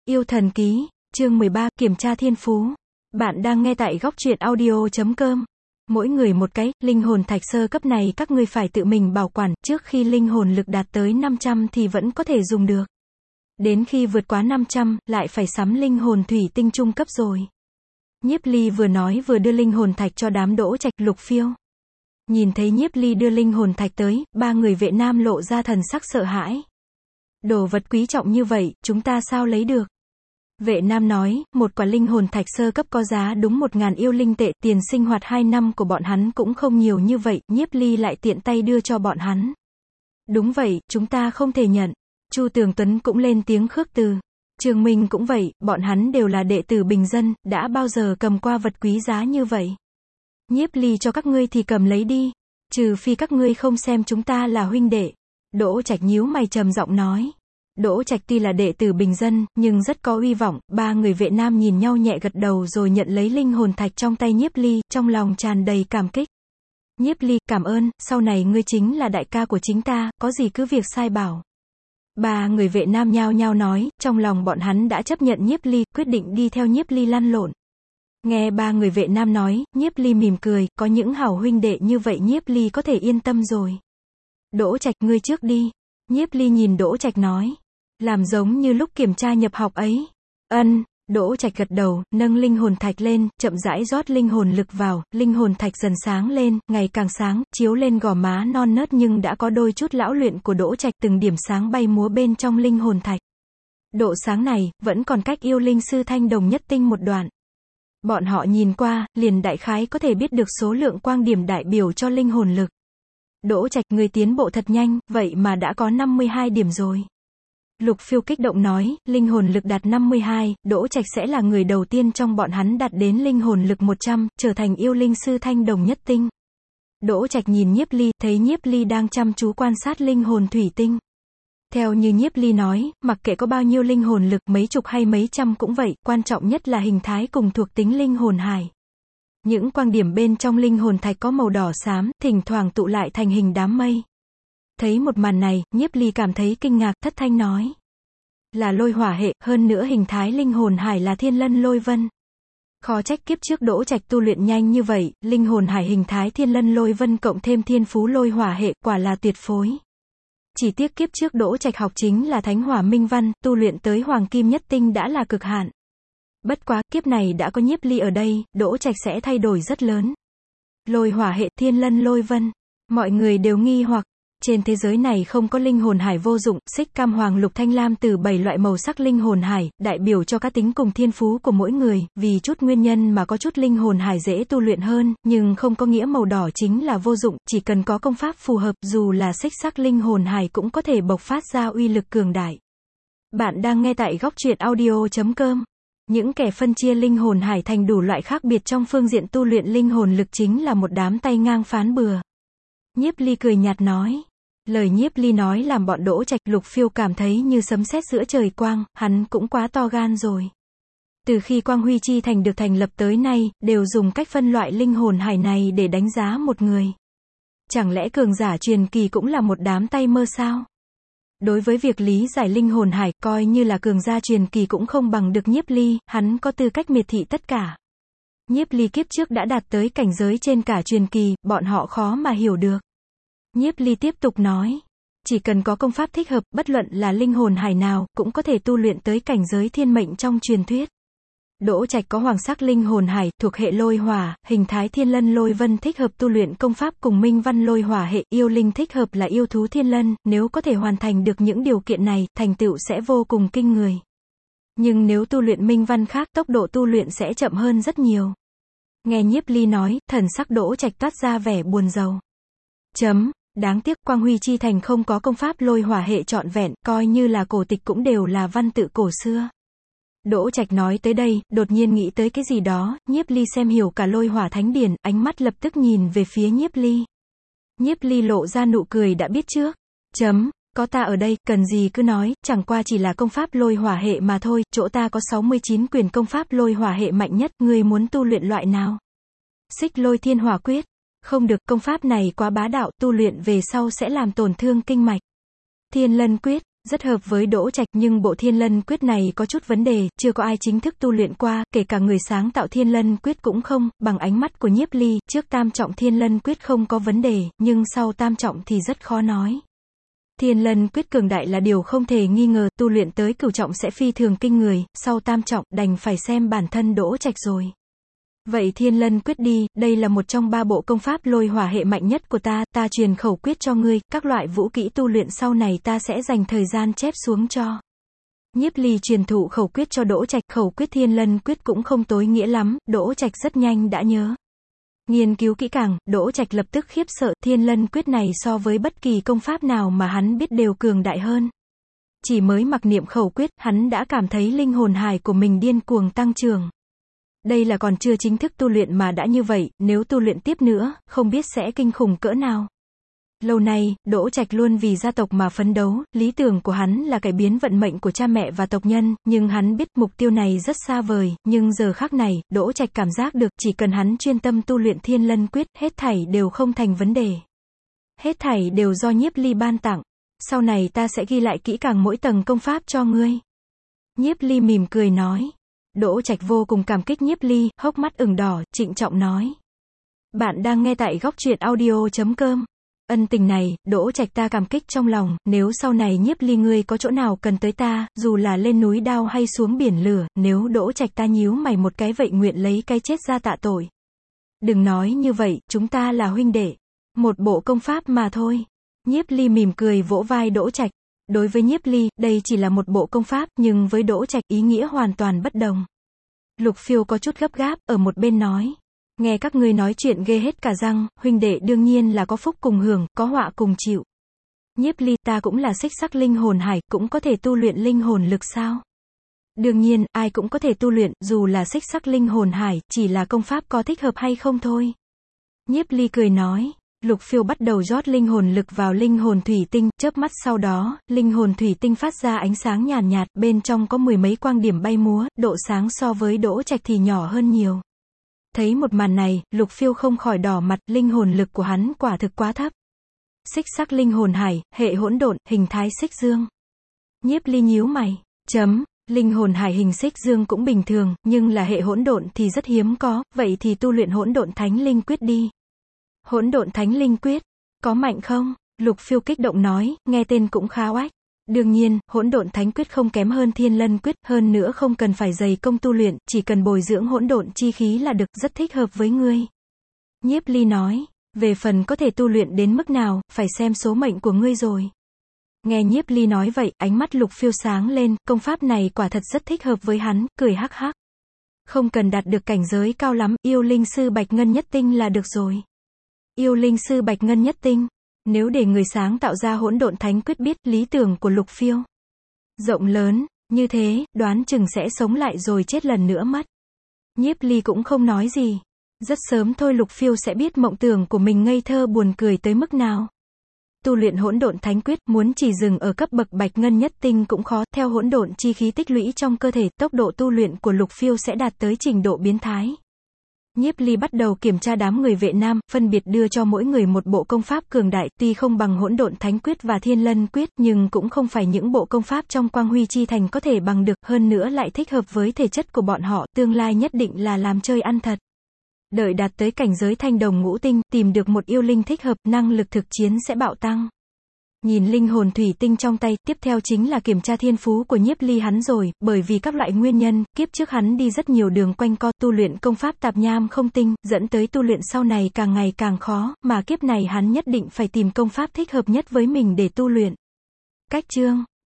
Yêu thần ký, chương 13, kiểm tra thiên phú. Bạn đang nghe tại góc truyện audio.com. Mỗi người một cái, linh hồn thạch sơ cấp này các ngươi phải tự mình bảo quản, trước khi linh hồn lực đạt tới 500 thì vẫn có thể dùng được. Đến khi vượt quá 500, lại phải sắm linh hồn thủy tinh trung cấp rồi. Nhiếp Ly vừa nói vừa đưa linh hồn thạch cho đám Đỗ Trạch, Lục Phiêu. Nhìn thấy Nhiếp Ly đưa linh hồn thạch tới, ba người vệ nam lộ ra thần sắc sợ hãi. Đồ vật quý trọng như vậy, chúng ta sao lấy được? Vệ nam nói, một quả linh hồn thạch sơ cấp có giá đúng 1.000 yêu linh tệ, tiền sinh hoạt 2 năm của bọn hắn cũng không nhiều như vậy, Nhiếp Ly lại tiện tay đưa cho bọn hắn. Đúng vậy, chúng ta không thể nhận. Chu Tường Tuấn cũng lên tiếng khước từ. Trường Minh cũng vậy, bọn hắn đều là đệ tử bình dân, đã bao giờ cầm qua vật quý giá như vậy. Nhiếp Ly cho các ngươi thì cầm lấy đi, trừ phi các ngươi không xem chúng ta là huynh đệ. Đỗ Trạch nhíu mày trầm giọng nói. Đỗ Trạch tuy là đệ tử bình dân, nhưng rất có uy vọng, ba người vệ nam nhìn nhau nhẹ gật đầu rồi nhận lấy linh hồn thạch trong tay Nhiếp Ly, trong lòng tràn đầy cảm kích. Nhiếp Ly, cảm ơn, sau này ngươi chính là đại ca của chính ta, có gì cứ việc sai bảo. Ba người vệ nam nhao nhao nói, trong lòng bọn hắn đã chấp nhận Nhiếp Ly, quyết định đi theo Nhiếp Ly lăn lộn. Nghe ba người vệ nam nói, Nhiếp Ly mỉm cười, có những hảo huynh đệ như vậy Nhiếp Ly có thể yên tâm rồi. Đỗ Trạch, ngươi trước đi. Nhiếp Ly nhìn Đỗ Trạch nói. Làm giống như lúc kiểm tra nhập học ấy. Ân, Đỗ Trạch gật đầu, nâng linh hồn thạch lên, chậm rãi rót linh hồn lực vào, linh hồn thạch dần sáng lên, ngày càng sáng, chiếu lên gò má non nớt nhưng đã có đôi chút lão luyện của Đỗ Trạch, từng điểm sáng bay múa bên trong linh hồn thạch. Độ sáng này, vẫn còn cách yêu linh sư thanh đồng nhất tinh một đoạn. Bọn họ nhìn qua, liền đại khái có thể biết được số lượng quang điểm đại biểu cho linh hồn lực. Đỗ Trạch, người tiến bộ thật nhanh, vậy mà đã có 52 điểm rồi. Lục Phiêu kích động nói, linh hồn lực đạt 52, Đỗ Trạch sẽ là người đầu tiên trong bọn hắn đạt đến linh hồn lực 100, trở thành yêu linh sư thanh đồng nhất tinh. Đỗ Trạch nhìn Nhiếp Ly, thấy Nhiếp Ly đang chăm chú quan sát linh hồn thủy tinh. Theo như Nhiếp Ly nói, mặc kệ có bao nhiêu linh hồn lực, mấy chục hay mấy trăm cũng vậy, quan trọng nhất là hình thái cùng thuộc tính linh hồn hải. Những quang điểm bên trong linh hồn thạch có màu đỏ xám, thỉnh thoảng tụ lại thành hình đám mây. Thấy một màn này, Nhiếp Ly cảm thấy kinh ngạc, thất thanh nói. Là lôi hỏa hệ, hơn nữa hình thái linh hồn hải là thiên lân lôi vân. Khó trách kiếp trước Đỗ Trạch tu luyện nhanh như vậy, linh hồn hải hình thái thiên lân lôi vân cộng thêm thiên phú lôi hỏa hệ, quả là tuyệt phối. Chỉ tiếc kiếp trước Đỗ Trạch học chính là thánh hỏa minh văn, tu luyện tới hoàng kim nhất tinh đã là cực hạn. Bất quá, kiếp này đã có Nhiếp Ly ở đây, Đỗ Trạch sẽ thay đổi rất lớn. Lôi hỏa hệ, thiên lân lôi vân. Mọi người đều nghi hoặc, trên thế giới này không có linh hồn hải vô dụng, xích cam hoàng lục thanh lam từ 7 loại màu sắc linh hồn hải, đại biểu cho cá tính cùng thiên phú của mỗi người, vì chút nguyên nhân mà có chút linh hồn hải dễ tu luyện hơn, nhưng không có nghĩa màu đỏ chính là vô dụng, chỉ cần có công pháp phù hợp, dù là xích sắc linh hồn hải cũng có thể bộc phát ra uy lực cường đại. Bạn đang nghe tại góc truyện audio.com. Những kẻ phân chia linh hồn hải thành đủ loại khác biệt trong phương diện tu luyện linh hồn lực chính là một đám tay ngang phán bừa. Nhiếp Ly cười nhạt nói. Lời Nhiếp Ly nói làm bọn Đỗ Trạch, Lục Phiêu cảm thấy như sấm sét giữa trời quang, hắn cũng quá to gan rồi. Từ khi Quang Huy Chi Thành được thành lập tới nay, đều dùng cách phân loại linh hồn hải này để đánh giá một người. Chẳng lẽ cường giả truyền kỳ cũng là một đám tay mơ sao? Đối với việc lý giải linh hồn hải, coi như là cường giả truyền kỳ cũng không bằng được Nhiếp Ly, hắn có tư cách miệt thị tất cả. Nhiếp Ly kiếp trước đã đạt tới cảnh giới trên cả truyền kỳ, bọn họ khó mà hiểu được. Nhiếp Ly tiếp tục nói, chỉ cần có công pháp thích hợp, bất luận là linh hồn hải nào, cũng có thể tu luyện tới cảnh giới thiên mệnh trong truyền thuyết. Đỗ Trạch có hoàng sắc linh hồn hải, thuộc hệ lôi hỏa, hình thái thiên lân lôi vân thích hợp tu luyện công pháp cùng minh văn lôi hỏa hệ, yêu linh thích hợp là yêu thú thiên lân, nếu có thể hoàn thành được những điều kiện này, thành tựu sẽ vô cùng kinh người. Nhưng nếu tu luyện minh văn khác, tốc độ tu luyện sẽ chậm hơn rất nhiều. Nghe Nhiếp Ly nói, thần sắc Đỗ Trạch toát ra vẻ buồn rầu. Đáng tiếc Quang Huy Chi Thành không có công pháp lôi hỏa hệ trọn vẹn, coi như là cổ tịch cũng đều là văn tự cổ xưa. Đỗ Trạch nói tới đây, đột nhiên nghĩ tới cái gì đó, Nhiếp Ly xem hiểu cả lôi hỏa thánh điển, ánh mắt lập tức nhìn về phía Nhiếp Ly. Nhiếp Ly lộ ra nụ cười đã biết trước. Có ta ở đây, cần gì cứ nói, chẳng qua chỉ là công pháp lôi hỏa hệ mà thôi, chỗ ta có 69 quyền công pháp lôi hỏa hệ mạnh nhất, ngươi muốn tu luyện loại nào? Xích lôi thiên hỏa quyết. Không được, công pháp này quá bá đạo, tu luyện về sau sẽ làm tổn thương kinh mạch. Thiên lân quyết. Rất hợp với Đỗ Trạch, nhưng bộ Thiên Lân Quyết này có chút vấn đề, chưa có ai chính thức tu luyện qua, kể cả người sáng tạo Thiên Lân Quyết cũng không. Bằng ánh mắt của Nhiếp Ly, trước tam trọng Thiên Lân Quyết không có vấn đề, nhưng sau tam trọng thì rất khó nói. Thiên Lân Quyết cường đại là điều không thể nghi ngờ, tu luyện tới cửu trọng sẽ phi thường kinh người, sau tam trọng, đành phải xem bản thân Đỗ Trạch rồi. Vậy Thiên Lân Quyết đi, đây là một trong 3 bộ công pháp lôi hỏa hệ mạnh nhất của ta truyền khẩu quyết cho ngươi, các loại vũ kỹ tu luyện sau này ta sẽ dành thời gian chép xuống cho. Nhiếp Ly truyền thụ khẩu quyết cho Đỗ Trạch, khẩu quyết Thiên Lân Quyết cũng không tối nghĩa lắm, Đỗ Trạch rất nhanh đã nhớ. Nghiên cứu kỹ càng, Đỗ Trạch lập tức khiếp sợ, Thiên Lân Quyết này so với bất kỳ công pháp nào mà hắn biết đều cường đại hơn. Chỉ mới mặc niệm khẩu quyết, hắn đã cảm thấy linh hồn hải của mình điên cuồng tăng trưởng. Đây là còn chưa chính thức tu luyện mà đã như vậy, nếu tu luyện tiếp nữa, không biết sẽ kinh khủng cỡ nào. Lâu nay, Đỗ Trạch luôn vì gia tộc mà phấn đấu, lý tưởng của hắn là cải biến vận mệnh của cha mẹ và tộc nhân, nhưng hắn biết mục tiêu này rất xa vời, nhưng giờ khắc này, Đỗ Trạch cảm giác được, chỉ cần hắn chuyên tâm tu luyện Thiên Lân Quyết, hết thảy đều không thành vấn đề. Hết thảy đều do Nhiếp Ly ban tặng. Sau này ta sẽ ghi lại kỹ càng mỗi tầng công pháp cho ngươi. Nhiếp Ly mỉm cười nói. Đỗ Trạch vô cùng cảm kích Nhiếp Ly, hốc mắt ửng đỏ, trịnh trọng nói. Bạn đang nghe tại góc truyện audio.com. Ân tình này, Đỗ Trạch ta cảm kích trong lòng, nếu sau này Nhiếp Ly ngươi có chỗ nào cần tới ta, dù là lên núi đao hay xuống biển lửa, nếu Đỗ Trạch ta nhíu mày một cái vậy nguyện lấy cái chết ra tạ tội. Đừng nói như vậy, chúng ta là huynh đệ. Một bộ công pháp mà thôi. Nhiếp Ly mỉm cười vỗ vai Đỗ Trạch. Đối với Nhiếp Ly, đây chỉ là một bộ công pháp, nhưng với Đỗ Trạch ý nghĩa hoàn toàn bất đồng. Lục Phiêu có chút gấp gáp, ở một bên nói. Nghe các ngươi nói chuyện ghê hết cả răng, huynh đệ đương nhiên là có phúc cùng hưởng, có họa cùng chịu. Nhiếp Ly, ta cũng là xích sắc linh hồn hải, cũng có thể tu luyện linh hồn lực sao? Đương nhiên, ai cũng có thể tu luyện, dù là xích sắc linh hồn hải, chỉ là công pháp có thích hợp hay không thôi. Nhiếp Ly cười nói. Lục Phiêu bắt đầu rót linh hồn lực vào linh hồn thủy tinh, chớp mắt sau đó, linh hồn thủy tinh phát ra ánh sáng nhàn nhạt, bên trong có 10 mấy quang điểm bay múa, độ sáng so với Đỗ Trạch thì nhỏ hơn nhiều. Thấy một màn này, Lục Phiêu không khỏi đỏ mặt, linh hồn lực của hắn quả thực quá thấp. Xích sắc linh hồn hải, hệ hỗn độn, hình thái xích dương. Nhiếp Ly nhíu mày, linh hồn hải hình xích dương cũng bình thường, nhưng là hệ hỗn độn thì rất hiếm có, vậy thì tu luyện hỗn độn thánh linh quyết đi. Hỗn độn thánh linh quyết, có mạnh không? Lục Phiêu kích động nói, nghe tên cũng khá oách. Đương nhiên, hỗn độn thánh quyết không kém hơn Thiên Lân Quyết, hơn nữa không cần phải dày công tu luyện, chỉ cần bồi dưỡng hỗn độn chi khí là được, rất thích hợp với ngươi. Nhiếp Ly nói, về phần có thể tu luyện đến mức nào, phải xem số mệnh của ngươi rồi. Nghe Nhiếp Ly nói vậy, ánh mắt Lục Phiêu sáng lên, công pháp này quả thật rất thích hợp với hắn, cười hắc hắc. Không cần đạt được cảnh giới cao lắm, yêu linh sư Bạch Ngân Nhất Tinh là được rồi. Yêu linh sư Bạch Ngân Nhất Tinh. Nếu để người sáng tạo ra hỗn độn thánh quyết biết lý tưởng của Lục Phiêu rộng lớn, như thế, đoán chừng sẽ sống lại rồi chết lần nữa mất. Nhiếp Ly cũng không nói gì. Rất sớm thôi Lục Phiêu sẽ biết mộng tưởng của mình ngây thơ buồn cười tới mức nào. Tu luyện hỗn độn thánh quyết, muốn chỉ dừng ở cấp bậc Bạch Ngân Nhất Tinh cũng khó, theo hỗn độn chi khí tích lũy trong cơ thể, tốc độ tu luyện của Lục Phiêu sẽ đạt tới trình độ biến thái. Nhiếp Ly bắt đầu kiểm tra đám người vệ nam, phân biệt đưa cho mỗi người một bộ công pháp cường đại, tuy không bằng hỗn độn thánh quyết và Thiên Lân Quyết, nhưng cũng không phải những bộ công pháp trong Quang Huy Chi Thành có thể bằng được, hơn nữa lại thích hợp với thể chất của bọn họ, tương lai nhất định là làm chơi ăn thật. Đợi đạt tới cảnh giới thanh đồng ngũ tinh, tìm được một yêu linh thích hợp, năng lực thực chiến sẽ bạo tăng. Nhìn linh hồn thủy tinh trong tay, tiếp theo chính là kiểm tra thiên phú của Nhiếp Ly hắn rồi, bởi vì các loại nguyên nhân, kiếp trước hắn đi rất nhiều đường quanh co, tu luyện công pháp tạp nham không tinh, dẫn tới tu luyện sau này càng ngày càng khó, mà kiếp này hắn nhất định phải tìm công pháp thích hợp nhất với mình để tu luyện. Cách chương